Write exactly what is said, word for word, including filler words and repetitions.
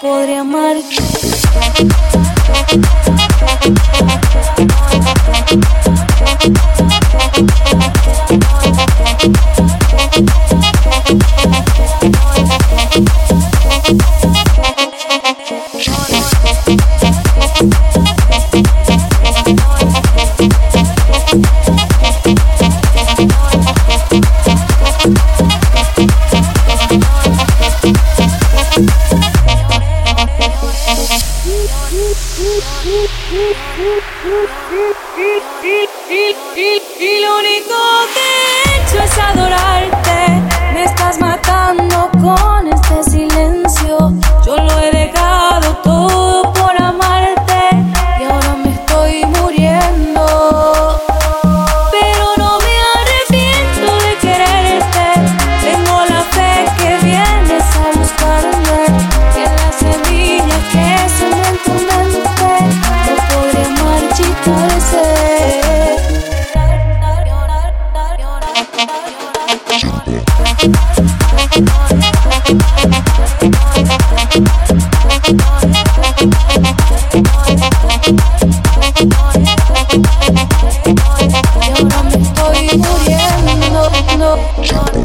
podría amar. Y lo único que he hecho es adorarte. Me estás matando con este silencio. Yo lo he dejado todo por amarte y ahora me estoy muriendo. Pero no me arrepiento de quererte. Tengo la fe que vienes a buscarme. Que las semillas que son en tu mente no podría marchitarse. Y ahora me estoy muriendo, no.